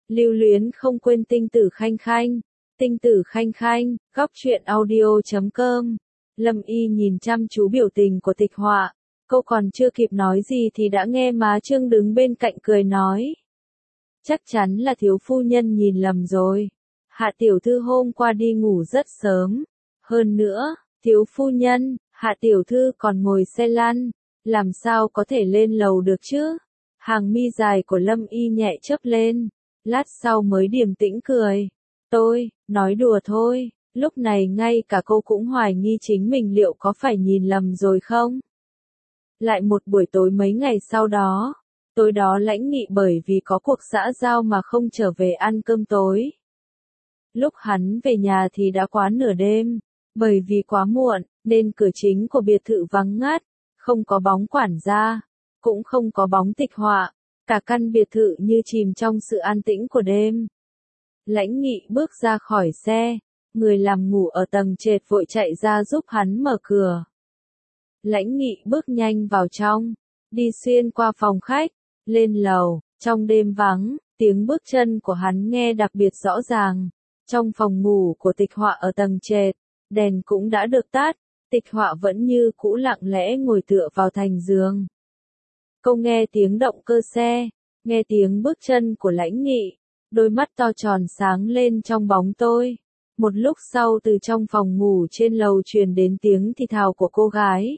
Lưu luyến không quên tinh tử khanh khanh. Tinh tử khanh khanh, góc truyện audio.com. Lâm Y nhìn chăm chú biểu tình của Tịch Họa. Cô còn chưa kịp nói gì thì đã nghe má Trương đứng bên cạnh cười nói. Chắc chắn là thiếu phu nhân nhìn lầm rồi. Hạ tiểu thư hôm qua đi ngủ rất sớm. Hơn nữa, thiếu phu nhân, Hạ tiểu thư còn ngồi xe lăn. Làm sao có thể lên lầu được chứ? Hàng mi dài của Lâm Y nhẹ chớp lên. Lát sau mới điềm tĩnh cười. Tôi, nói đùa thôi. Lúc này ngay cả cô cũng hoài nghi chính mình liệu có phải nhìn lầm rồi không? Lại một buổi tối mấy ngày sau đó. Tối đó Lãnh Nghị bởi vì có cuộc xã giao mà không trở về ăn cơm tối. Lúc hắn về nhà thì đã quá nửa đêm. Bởi vì quá muộn, nên cửa chính của biệt thự vắng ngắt. Không có bóng quản gia. Cũng không có bóng Tịch Họa. Cả căn biệt thự như chìm trong sự an tĩnh của đêm. Lãnh Nghị bước ra khỏi xe. Người làm ngủ ở tầng trệt vội chạy ra giúp hắn mở cửa. Lãnh Nghị bước nhanh vào trong. Đi xuyên qua phòng khách. Lên lầu. Trong đêm vắng, tiếng bước chân của hắn nghe đặc biệt rõ ràng. Trong phòng ngủ của Tịch Họa ở tầng trệt, đèn cũng đã được tắt. Tịch Họa vẫn như cũ lặng lẽ ngồi tựa vào thành giường. Cô nghe tiếng động cơ xe, nghe tiếng bước chân của Lãnh Nghị, đôi mắt to tròn sáng lên trong bóng tối. Một lúc sau từ trong phòng ngủ trên lầu truyền đến tiếng thì thào của cô gái.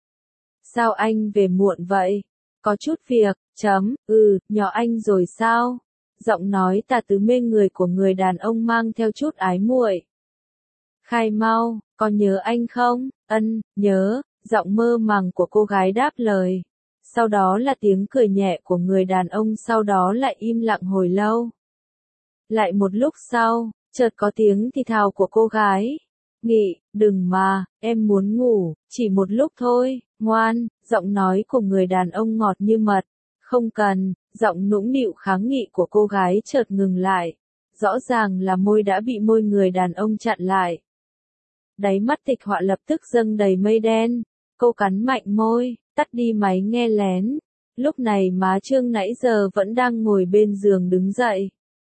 Sao anh về muộn vậy? Có chút việc, nhỏ anh rồi sao? Giọng nói tà tứ mê người của người đàn ông mang theo chút ái muội. Khai mau, có nhớ anh không? Nhớ, giọng mơ màng của cô gái đáp lời. Sau đó là tiếng cười nhẹ của người đàn ông, sau đó lại im lặng hồi lâu. Lại một lúc sau, chợt có tiếng thì thào của cô gái. Nghị, đừng mà, em muốn ngủ, chỉ một lúc thôi, ngoan, giọng nói của người đàn ông ngọt như mật. Không cần, giọng nũng nịu kháng nghị của cô gái chợt ngừng lại. Rõ ràng là môi đã bị môi người đàn ông chặn lại. Đáy mắt Tịch Họa lập tức dâng đầy mây đen. Cô cắn mạnh môi, tắt đi máy nghe lén. Lúc này má Trương nãy giờ vẫn đang ngồi bên giường đứng dậy.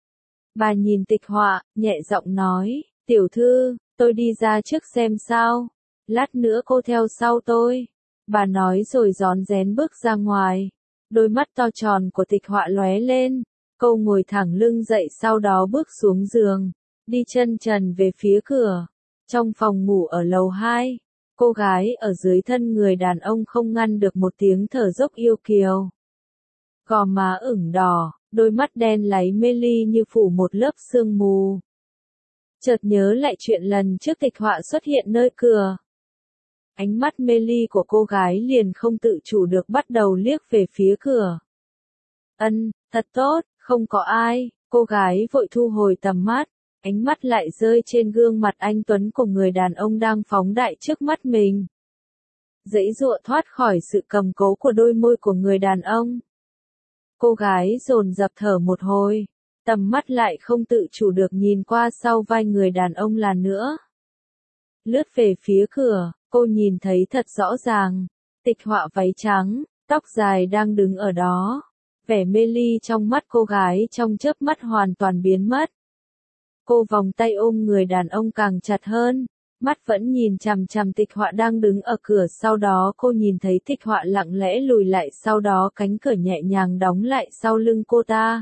Bà nhìn Tịch Họa, nhẹ giọng nói, tiểu thư, tôi đi ra trước xem sao. Lát nữa cô theo sau tôi. Bà nói rồi rón rén bước ra ngoài. Đôi mắt to tròn của Tịch Họa lóe lên. Cô ngồi thẳng lưng dậy sau đó bước xuống giường. Đi chân trần về phía cửa. Trong phòng ngủ ở lầu 2. Cô gái ở dưới thân người đàn ông không ngăn được một tiếng thở dốc yêu kiều. Gò má ửng đỏ, đôi mắt đen láy mê ly như phủ một lớp sương mù. Chợt nhớ lại chuyện lần trước Tịch Họa xuất hiện nơi cửa. Ánh mắt mê ly của cô gái liền không tự chủ được bắt đầu liếc về phía cửa. Thật tốt, không có ai, cô gái vội thu hồi tầm mắt. Ánh mắt lại rơi trên gương mặt anh tuấn của người đàn ông đang phóng đại trước mắt mình. Giãy giụa thoát khỏi sự cầm cố của đôi môi của người đàn ông. Cô gái dồn dập thở một hồi, tầm mắt lại không tự chủ được nhìn qua sau vai người đàn ông lần nữa. Lướt về phía cửa, cô nhìn thấy thật rõ ràng, Tịch Họa váy trắng, tóc dài đang đứng ở đó. Vẻ mê ly trong mắt cô gái trong chớp mắt hoàn toàn biến mất. Cô vòng tay ôm người đàn ông càng chặt hơn, mắt vẫn nhìn chằm chằm Tịch Họa đang đứng ở cửa, sau đó cô nhìn thấy Tịch Họa lặng lẽ lùi lại, sau đó cánh cửa nhẹ nhàng đóng lại sau lưng cô ta.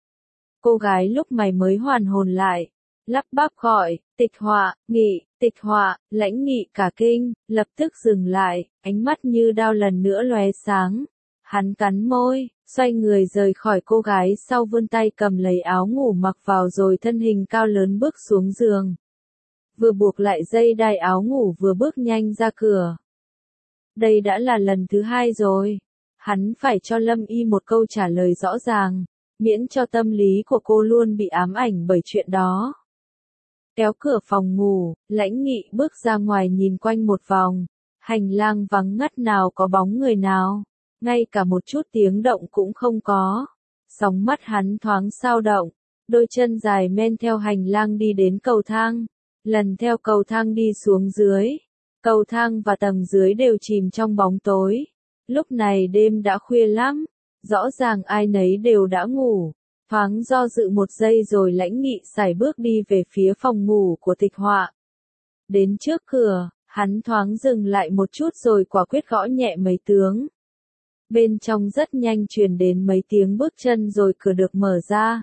Cô gái lúc này mới hoàn hồn lại, lắp bắp gọi, Tịch Họa, Nghị, Tịch Họa. Lãnh Nghị cả kinh, lập tức dừng lại, ánh mắt như đao lần nữa lóe sáng. Hắn cắn môi, xoay người rời khỏi cô gái, sau vươn tay cầm lấy áo ngủ mặc vào rồi thân hình cao lớn bước xuống giường. Vừa buộc lại dây đai áo ngủ vừa bước nhanh ra cửa. Đây đã là lần thứ 2 rồi. Hắn phải cho Lâm Y một câu trả lời rõ ràng, miễn cho tâm lý của cô luôn bị ám ảnh bởi chuyện đó. Kéo cửa phòng ngủ, Lãnh Nghị bước ra ngoài nhìn quanh một vòng. Hành lang vắng ngắt, nào có bóng người nào. Ngay cả một chút tiếng động cũng không có. Sóng mắt hắn thoáng dao động. Đôi chân dài men theo hành lang đi đến cầu thang. Lần theo cầu thang đi xuống dưới. Cầu thang và tầng dưới đều chìm trong bóng tối. Lúc này đêm đã khuya lắm. Rõ ràng ai nấy đều đã ngủ. Thoáng do dự một giây rồi Lãnh Nghị sải bước đi về phía phòng ngủ của Tịch Họa. Đến trước cửa, hắn thoáng dừng lại một chút rồi quả quyết gõ nhẹ mấy tiếng. Bên trong rất nhanh truyền đến mấy tiếng bước chân rồi cửa được mở ra.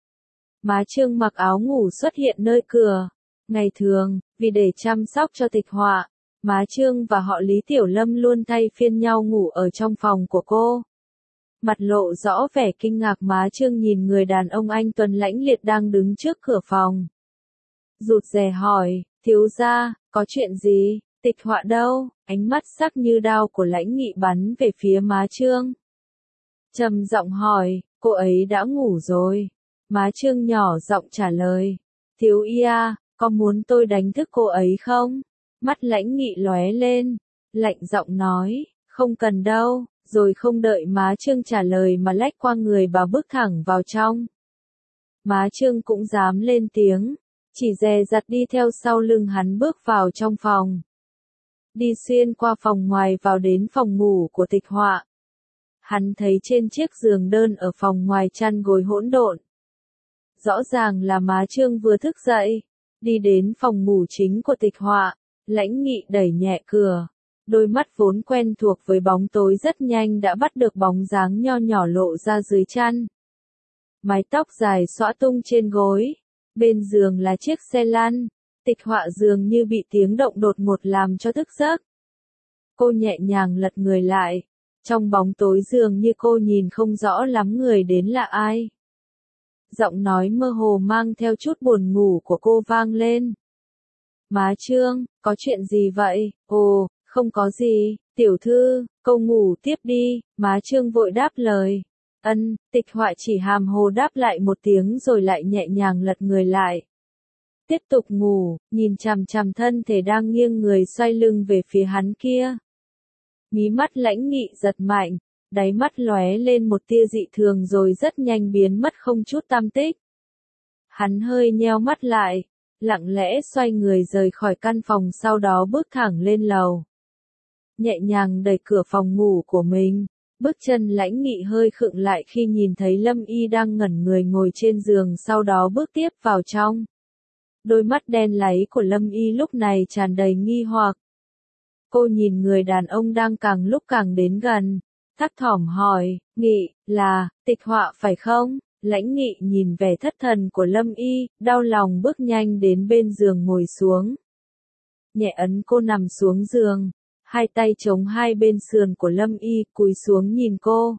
Má Trương mặc áo ngủ xuất hiện nơi cửa. Ngày thường, vì để chăm sóc cho Tịch Họa, má Trương và họ Lý Tiểu Lâm luôn thay phiên nhau ngủ ở trong phòng của cô. Mặt lộ rõ vẻ kinh ngạc, má Trương nhìn người đàn ông anh tuấn lãnh liệt đang đứng trước cửa phòng. Rụt rè hỏi, thiếu gia, có chuyện gì? Tịch Họa đâu? Ánh mắt sắc như đao của Lãnh Nghị bắn về phía má Trương. Trầm giọng hỏi, cô ấy đã ngủ rồi. Má Trương nhỏ giọng trả lời, thiếu ia, có muốn tôi đánh thức cô ấy không? Mắt Lãnh Nghị lóe lên, lạnh giọng nói, không cần đâu, rồi không đợi má Trương trả lời mà lách qua người bà bước thẳng vào trong. Má Trương cũng dám lên tiếng, chỉ dè dặt đi theo sau lưng hắn bước vào trong phòng. Đi xuyên qua phòng ngoài vào đến phòng ngủ của Tịch Họa. Hắn thấy trên chiếc giường đơn ở phòng ngoài chăn gối hỗn độn. Rõ ràng là má Trương vừa thức dậy, đi đến phòng ngủ chính của Tịch Họa, Lãnh Nghị đẩy nhẹ cửa. Đôi mắt vốn quen thuộc với bóng tối rất nhanh đã bắt được bóng dáng nho nhỏ lộ ra dưới chăn. Mái tóc dài xõa tung trên gối, bên giường là chiếc xe lăn. Tịch Họa dường như bị tiếng động đột ngột làm cho thức giấc. Cô nhẹ nhàng lật người lại, trong bóng tối dường như cô nhìn không rõ lắm người đến là ai. Giọng nói mơ hồ mang theo chút buồn ngủ của cô vang lên. Má Trương, có chuyện gì vậy? Ồ, không có gì, tiểu thư, cô ngủ tiếp đi, má Trương vội đáp lời. Tịch Họa chỉ hàm hồ đáp lại một tiếng rồi lại nhẹ nhàng lật người lại. Tiếp tục ngủ, nhìn chằm chằm thân thể đang nghiêng người xoay lưng về phía hắn kia. Mí mắt Lãnh Nghị giật mạnh, đáy mắt lóe lên một tia dị thường rồi rất nhanh biến mất không chút tăm tích. Hắn hơi nheo mắt lại, lặng lẽ xoay người rời khỏi căn phòng, sau đó bước thẳng lên lầu. Nhẹ nhàng đẩy cửa phòng ngủ của mình, bước chân Lãnh Nghị hơi khựng lại khi nhìn thấy Lâm Y đang ngẩn người ngồi trên giường, sau đó bước tiếp vào trong. Đôi mắt đen láy của Lâm Y lúc này tràn đầy nghi hoặc. Cô nhìn người đàn ông đang càng lúc càng đến gần, thấp thỏm hỏi, Nghị, là, Tịch Họa phải không? Lãnh Nghị nhìn vẻ thất thần của Lâm Y, đau lòng bước nhanh đến bên giường ngồi xuống. Nhẹ ấn cô nằm xuống giường, hai tay chống hai bên sườn của Lâm Y, cúi xuống nhìn cô.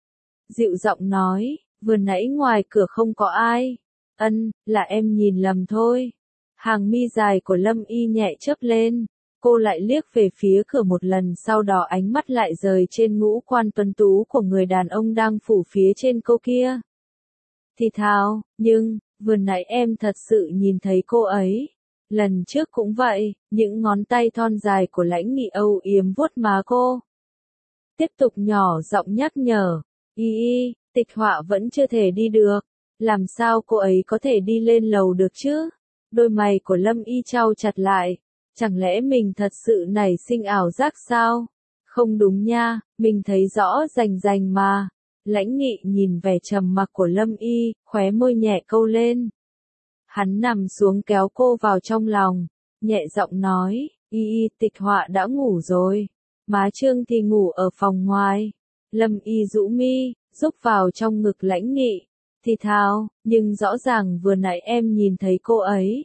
Dịu giọng nói, vừa nãy ngoài cửa không có ai. Là em nhìn lầm thôi. Hàng mi dài của Lâm Y nhẹ chớp lên, cô lại liếc về phía cửa một lần, sau đó ánh mắt lại rời trên ngũ quan tuấn tú của người đàn ông đang phủ phía trên cô kia. Thì thào, nhưng, vừa nãy em thật sự nhìn thấy cô ấy. Lần trước cũng vậy, những ngón tay thon dài của Lãnh Nghị âu yếm vuốt má cô. Tiếp tục nhỏ giọng nhắc nhở, Tịch Họa vẫn chưa thể đi được. Làm sao cô ấy có thể đi lên lầu được chứ? Đôi mày của Lâm Y chau chặt lại. Chẳng lẽ mình thật sự nảy sinh ảo giác sao? Không đúng nha, mình thấy rõ rành rành mà. Lãnh Nghị nhìn vẻ trầm mặc của Lâm Y, khóe môi nhẹ câu lên. Hắn nằm xuống kéo cô vào trong lòng, nhẹ giọng nói, Tịch Họa đã ngủ rồi. Má Trương thì ngủ ở phòng ngoài. Lâm Y rũ mi, rúc vào trong ngực Lãnh Nghị. Thì thào, nhưng rõ ràng vừa nãy em nhìn thấy cô ấy.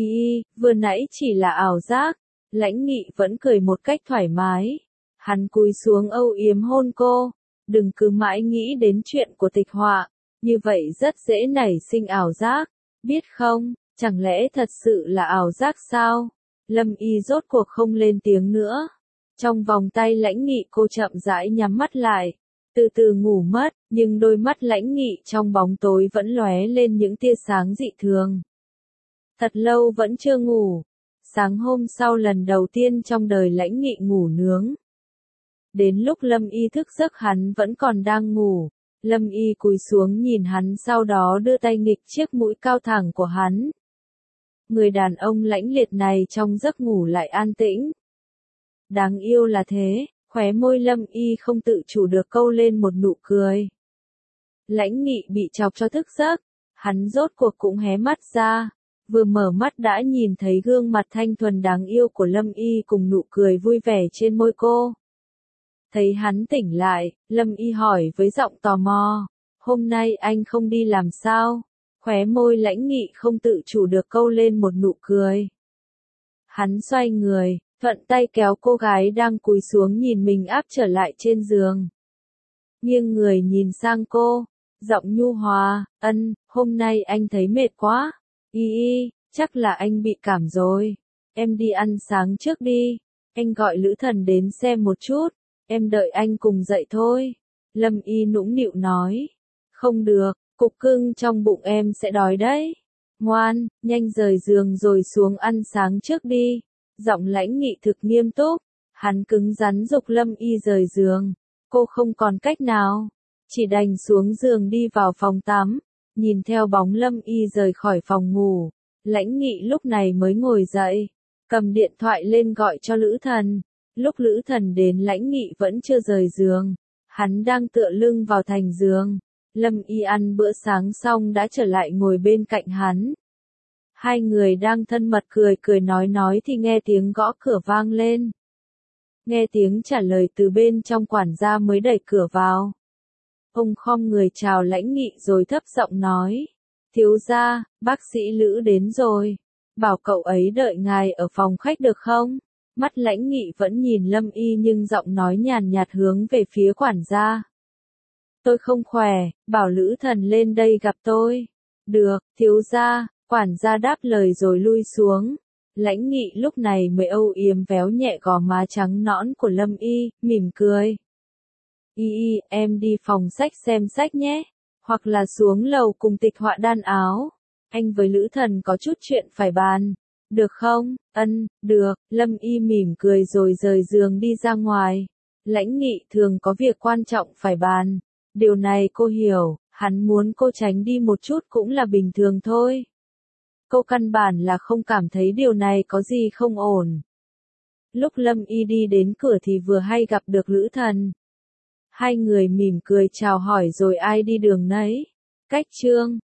Vừa nãy chỉ là ảo giác. Lãnh Nghị vẫn cười một cách thoải mái. Hắn cúi xuống âu yếm hôn cô. Đừng cứ mãi nghĩ đến chuyện của Tịch Họa. Như vậy rất dễ nảy sinh ảo giác. Biết không, chẳng lẽ thật sự là ảo giác sao? Lâm Y rốt cuộc không lên tiếng nữa. Trong vòng tay Lãnh Nghị cô chậm rãi nhắm mắt lại. Từ từ ngủ mất, nhưng đôi mắt Lãnh Nghị trong bóng tối vẫn lóe lên những tia sáng dị thường. Thật lâu vẫn chưa ngủ. Sáng hôm sau lần đầu tiên trong đời Lãnh Nghị ngủ nướng. Đến lúc Lâm Y thức giấc hắn vẫn còn đang ngủ. Lâm Y cúi xuống nhìn hắn, sau đó đưa tay nghịch chiếc mũi cao thẳng của hắn. Người đàn ông lãnh liệt này trong giấc ngủ lại an tĩnh. Đáng yêu là thế, khóe môi Lâm Y không tự chủ được câu lên một nụ cười. Lãnh Nghị bị chọc cho thức giấc, hắn rốt cuộc cũng hé mắt ra, vừa mở mắt đã nhìn thấy gương mặt thanh thuần đáng yêu của Lâm Y cùng nụ cười vui vẻ trên môi cô. Thấy hắn tỉnh lại, Lâm Y hỏi với giọng tò mò, hôm nay anh không đi làm sao? Khóe môi Lãnh Nghị không tự chủ được câu lên một nụ cười. Hắn xoay người, thuận tay kéo cô gái đang cúi xuống nhìn mình áp trở lại trên giường. Nghiêng người nhìn sang cô, giọng nhu hòa, hôm nay anh thấy mệt quá. Chắc là anh bị cảm rồi. Em đi ăn sáng trước đi. Anh gọi Lữ Thần đến xem một chút. Em đợi anh cùng dậy thôi. Lâm Y nũng nịu nói. Không được, cục cưng trong bụng em sẽ đói đấy. Ngoan, nhanh rời giường rồi xuống ăn sáng trước đi. Giọng Lãnh Nghị thực nghiêm túc. Hắn cứng rắn giục Lâm Y rời giường. Cô không còn cách nào. Chỉ đành xuống giường đi vào phòng tắm. Nhìn theo bóng Lâm Y rời khỏi phòng ngủ. Lãnh Nghị lúc này mới ngồi dậy. Cầm điện thoại lên gọi cho Lữ Thần. Lúc Lữ Thần đến Lãnh Nghị vẫn chưa rời giường. Hắn đang tựa lưng vào thành giường. Lâm Y ăn bữa sáng xong đã trở lại ngồi bên cạnh hắn. Hai người đang thân mật cười nói thì nghe tiếng gõ cửa vang lên. Nghe tiếng trả lời từ bên trong quản gia mới đẩy cửa vào. Ông khom người chào Lãnh Nghị rồi thấp giọng nói. Thiếu gia, bác sĩ Lữ đến rồi. Bảo cậu ấy đợi ngài ở phòng khách được không? Mắt Lãnh Nghị vẫn nhìn Lâm Y nhưng giọng nói nhàn nhạt hướng về phía quản gia. Tôi không khỏe, bảo Lữ Thần lên đây gặp tôi. Được, thiếu gia, quản gia đáp lời rồi lui xuống. Lãnh Nghị lúc này mới âu yếm véo nhẹ gò má trắng nõn của Lâm Y, mỉm cười. Em đi phòng sách xem sách nhé, hoặc là xuống lầu cùng Tịch Họa đan áo. Anh với Lữ Thần có chút chuyện phải bàn. Được không? Được, Lâm Y mỉm cười rồi rời giường đi ra ngoài. Lãnh Nghị thường có việc quan trọng phải bàn. Điều này cô hiểu, hắn muốn cô tránh đi một chút cũng là bình thường thôi. Cô căn bản là không cảm thấy điều này có gì không ổn. Lúc Lâm Y đi đến cửa thì vừa hay gặp được Lữ Thần. Hai người mỉm cười chào hỏi rồi ai đi đường nấy. Cách chương